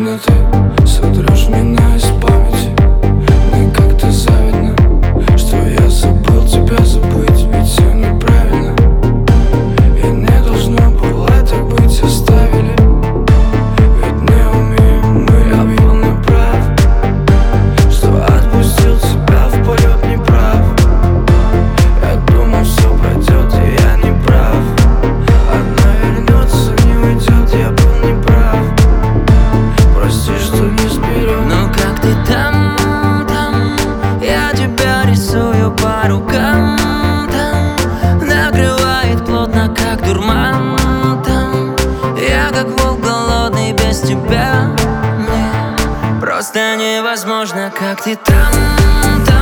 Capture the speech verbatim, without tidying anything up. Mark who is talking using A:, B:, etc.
A: Именно ты сотрешь меня из памяти. Мне как-то завидно, что я забыл тебя забыть. Ведь все неправильно, и не должно было так быть. Оставили, ведь не умеем мы. Я был неправ, что отпустил тебя в полет неправ. Я думал, все пройдет, и я не прав. Одна вернется, не уйдет, я был неправ. Прости, что не сберег.
B: Ну как ты там, там? Я тебя рисую по рукам. Там накрывает плотно, как дурман. Там я как волк голодный без тебя. Мне просто невозможно, как ты там, там.